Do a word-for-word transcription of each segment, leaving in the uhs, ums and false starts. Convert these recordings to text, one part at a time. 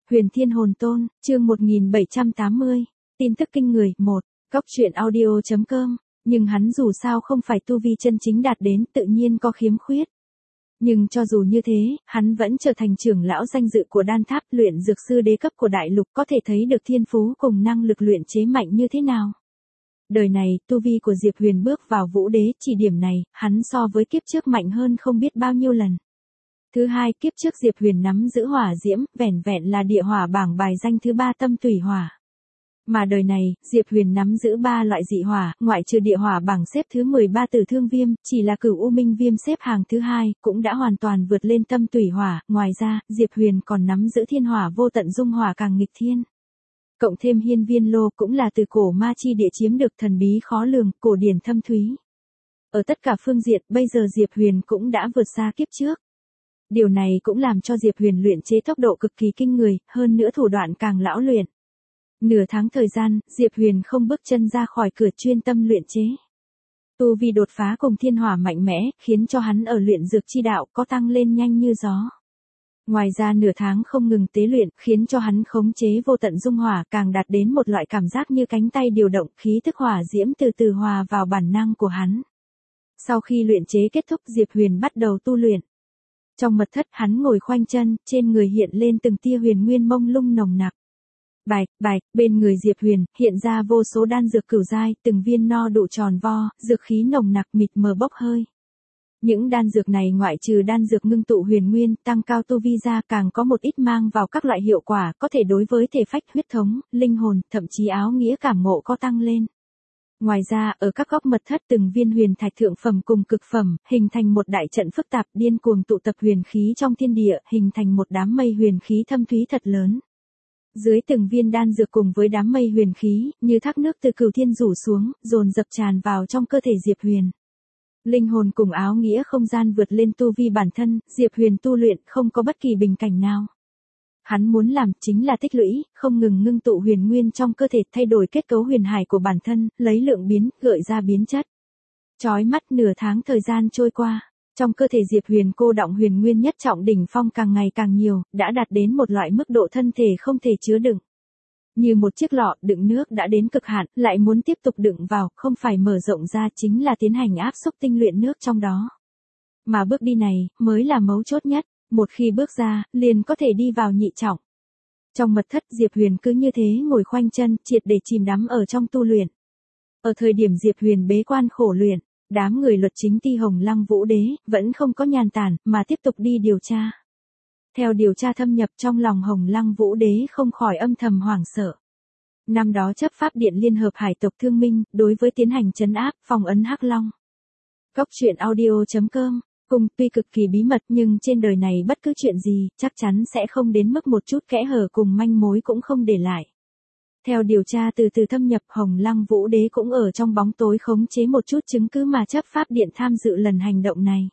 Huyền Thiên Hồn Tôn, chương một nghìn bảy trăm tám mươi, tin tức kinh người, một, góc truyện audio chấm com, nhưng hắn dù sao không phải tu vi chân chính đạt đến, tự nhiên có khiếm khuyết. Nhưng cho dù như thế, hắn vẫn trở thành trưởng lão danh dự của đan tháp, luyện dược sư đế cấp của đại lục, có thể thấy được thiên phú cùng năng lực luyện chế mạnh như thế nào. Đời này, tu vi của Diệp Huyền bước vào vũ đế, chỉ điểm này, hắn so với kiếp trước mạnh hơn không biết bao nhiêu lần. Thứ hai, kiếp trước Diệp Huyền nắm giữ hỏa diễm, vẻn vẹn là địa hỏa bảng bài danh thứ ba tâm tùy hỏa. Mà đời này, Diệp Huyền nắm giữ ba loại dị hỏa, ngoại trừ địa hỏa bảng xếp thứ mười ba tử thương viêm, chỉ là cửu u minh viêm xếp hàng thứ hai, cũng đã hoàn toàn vượt lên tâm tùy hỏa. Ngoài ra, Diệp Huyền còn nắm giữ thiên hỏa vô tận dung hỏa càng nghịch thiên. Cộng thêm hiên viên lô cũng là từ cổ ma chi địa chiếm được thần bí khó lường, cổ điển thâm thúy. Ở tất cả phương diện, bây giờ Diệp Huyền cũng đã vượt xa kiếp trước. Điều này cũng làm cho Diệp Huyền luyện chế tốc độ cực kỳ kinh người, hơn nữa thủ đoạn càng lão luyện. Nửa tháng thời gian, Diệp Huyền không bước chân ra khỏi cửa, chuyên tâm luyện chế. Tu vi đột phá cùng thiên hỏa mạnh mẽ, khiến cho hắn ở luyện dược chi đạo có tăng lên nhanh như gió. Ngoài ra nửa tháng không ngừng tế luyện, khiến cho hắn khống chế vô tận dung hỏa càng đạt đến một loại cảm giác như cánh tay điều động, khí thức hỏa diễm từ từ hòa vào bản năng của hắn. Sau khi luyện chế kết thúc, Diệp Huyền bắt đầu tu luyện. Trong mật thất, hắn ngồi khoanh chân, trên người hiện lên từng tia huyền nguyên mông lung nồng nặc. Bạch, bạch, bên người Diệp Huyền, hiện ra vô số đan dược cửu giai, từng viên no đủ tròn vo, dược khí nồng nặc mịt mờ bốc hơi. Những đan dược này ngoại trừ đan dược ngưng tụ huyền nguyên, tăng cao tu vi ra, càng có một ít mang vào các loại hiệu quả, có thể đối với thể phách, huyết thống, linh hồn, thậm chí áo nghĩa cảm ngộ có tăng lên. Ngoài ra, ở các góc mật thất từng viên huyền thạch thượng phẩm cùng cực phẩm, hình thành một đại trận phức tạp, điên cuồng tụ tập huyền khí trong thiên địa, hình thành một đám mây huyền khí thâm thúy thật lớn. Dưới từng viên đan dược cùng với đám mây huyền khí, như thác nước từ cửu thiên rủ xuống, dồn dập tràn vào trong cơ thể Diệp Huyền. Linh hồn cùng áo nghĩa không gian vượt lên tu vi bản thân, Diệp Huyền tu luyện không có bất kỳ bình cảnh nào. Hắn muốn làm chính là tích lũy, không ngừng ngưng tụ huyền nguyên trong cơ thể, thay đổi kết cấu huyền hải của bản thân, lấy lượng biến, gợi ra biến chất. Chói mắt nửa tháng thời gian trôi qua, trong cơ thể Diệp Huyền cô đọng huyền nguyên nhất trọng đỉnh phong càng ngày càng nhiều, đã đạt đến một loại mức độ thân thể không thể chứa đựng. Như một chiếc lọ đựng nước đã đến cực hạn, lại muốn tiếp tục đựng vào, không phải mở rộng ra chính là tiến hành áp xúc tinh luyện nước trong đó. Mà bước đi này, mới là mấu chốt nhất, một khi bước ra, liền có thể đi vào nhị trọng. Trong mật thất Diệp Huyền cứ như thế ngồi khoanh chân, triệt để chìm đắm ở trong tu luyện. Ở thời điểm Diệp Huyền bế quan khổ luyện, đám người luật chính ti Hồng Lăng Vũ Đế, vẫn không có nhàn tản, mà tiếp tục đi điều tra. Theo điều tra thâm nhập, trong lòng Hồng Lăng Vũ Đế không khỏi âm thầm hoảng sợ. Năm đó chấp pháp điện liên hợp hải tộc Thương Minh, đối với tiến hành trấn áp, phong ấn Hắc Long. Góc truyện audio chấm com, cùng tuy cực kỳ bí mật nhưng trên đời này bất cứ chuyện gì, chắc chắn sẽ không đến mức một chút kẽ hở cùng manh mối cũng không để lại. Theo điều tra từ từ thâm nhập, Hồng Lăng Vũ Đế cũng ở trong bóng tối khống chế một chút chứng cứ mà chấp pháp điện tham dự lần hành động này.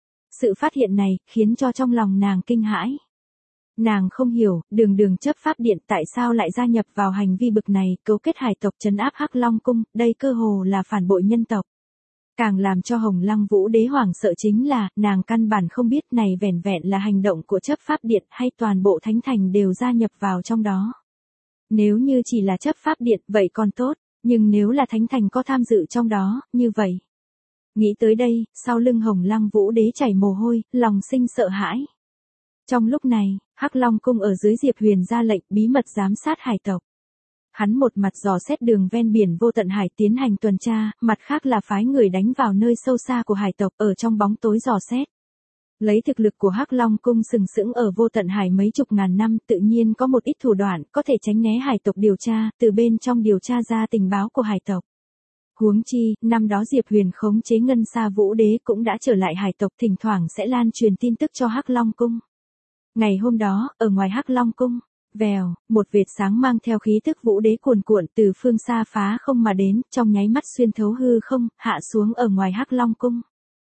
Sự phát hiện này, khiến cho trong lòng nàng kinh hãi. Nàng không hiểu, đường đường chấp pháp điện tại sao lại gia nhập vào hành vi bực này, cấu kết hải tộc trấn áp Hắc Long Cung, đây cơ hồ là phản bội nhân tộc. Càng làm cho Hồng Lăng Vũ Đế hoảng sợ chính là, nàng căn bản không biết này vẻn vẹn là hành động của chấp pháp điện hay toàn bộ thánh thành đều gia nhập vào trong đó. Nếu như chỉ là chấp pháp điện, vậy còn tốt, nhưng nếu là thánh thành có tham dự trong đó, như vậy. Nghĩ tới đây, sau lưng Hồng Lăng Vũ Đế chảy mồ hôi, lòng sinh sợ hãi. Trong lúc này, Hắc Long Cung ở dưới Diệp Huyền ra lệnh bí mật giám sát hải tộc. Hắn một mặt dò xét đường ven biển vô tận hải tiến hành tuần tra, mặt khác là phái người đánh vào nơi sâu xa của hải tộc ở trong bóng tối dò xét. Lấy thực lực của Hắc Long Cung sừng sững ở vô tận hải mấy chục ngàn năm, tự nhiên có một ít thủ đoạn có thể tránh né hải tộc điều tra, từ bên trong điều tra ra tình báo của hải tộc. Huống chi, năm đó Diệp Huyền khống chế Ngân Sa Vũ Đế cũng đã trở lại hải tộc, thỉnh thoảng sẽ lan truyền tin tức cho Hắc Long Cung. Ngày hôm đó, ở ngoài Hắc Long Cung, vèo, một vệt sáng mang theo khí tức vũ đế cuồn cuộn từ phương xa phá không mà đến, trong nháy mắt xuyên thấu hư không, hạ xuống ở ngoài Hắc Long Cung.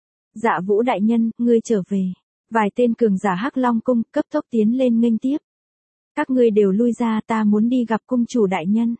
Dạ Vũ đại nhân, ngươi trở về. Vài tên cường giả Hắc Long Cung cấp tốc tiến lên nghênh tiếp. Các ngươi đều lui ra, ta muốn đi gặp cung chủ đại nhân.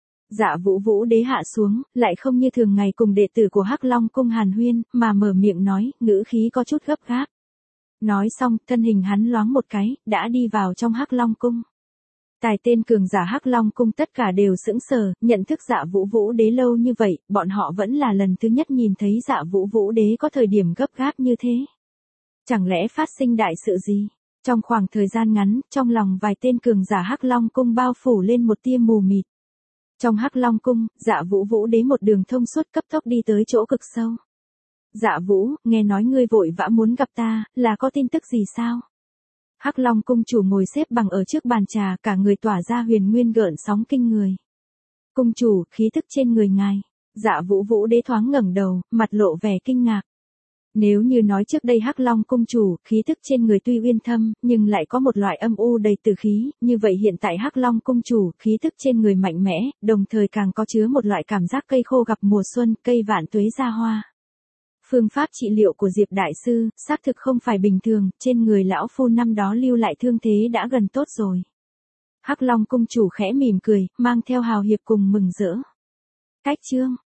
Dạ Vũ Vũ Đế hạ xuống, lại không như thường ngày cùng đệ tử của Hắc Long Cung hàn huyên, mà mở miệng nói, ngữ khí có chút gấp gáp. Nói xong, thân hình hắn loáng một cái, đã đi vào trong Hắc Long Cung. Tài tên cường giả Hắc Long cung tất cả đều sững sờ, nhận thức Dạ Vũ Vũ Đế lâu như vậy, bọn họ vẫn là lần thứ nhất nhìn thấy Dạ Vũ Vũ Đế có thời điểm gấp gáp như thế. Chẳng lẽ phát sinh đại sự gì? Trong khoảng thời gian ngắn, trong lòng vài tên cường giả Hắc Long cung bao phủ lên một tia mù mịt. Trong Hắc Long cung, Dạ Vũ Vũ Đế một đường thông suốt cấp tốc đi tới chỗ cực sâu. Dạ Vũ, nghe nói ngươi vội vã muốn gặp ta, là có tin tức gì sao? Hắc Long cung chủ ngồi xếp bằng ở trước bàn trà, cả người tỏa ra huyền nguyên gợn sóng kinh người. Cung chủ, khí thức trên người ngài. Dạ Vũ Vũ Đế thoáng ngẩng đầu, mặt lộ vẻ kinh ngạc. Nếu như nói trước đây Hắc Long cung chủ, khí thức trên người tuy uyên thâm, nhưng lại có một loại âm u đầy tử khí, như vậy hiện tại Hắc Long cung chủ, khí thức trên người mạnh mẽ, đồng thời càng có chứa một loại cảm giác cây khô gặp mùa xuân, cây vạn tuế ra hoa. Phương pháp trị liệu của Diệp Đại Sư, xác thực không phải bình thường, trên người lão phu năm đó lưu lại thương thế đã gần tốt rồi. Hắc Long cung chủ khẽ mỉm cười, mang theo hào hiệp cùng mừng rỡ. Cách chương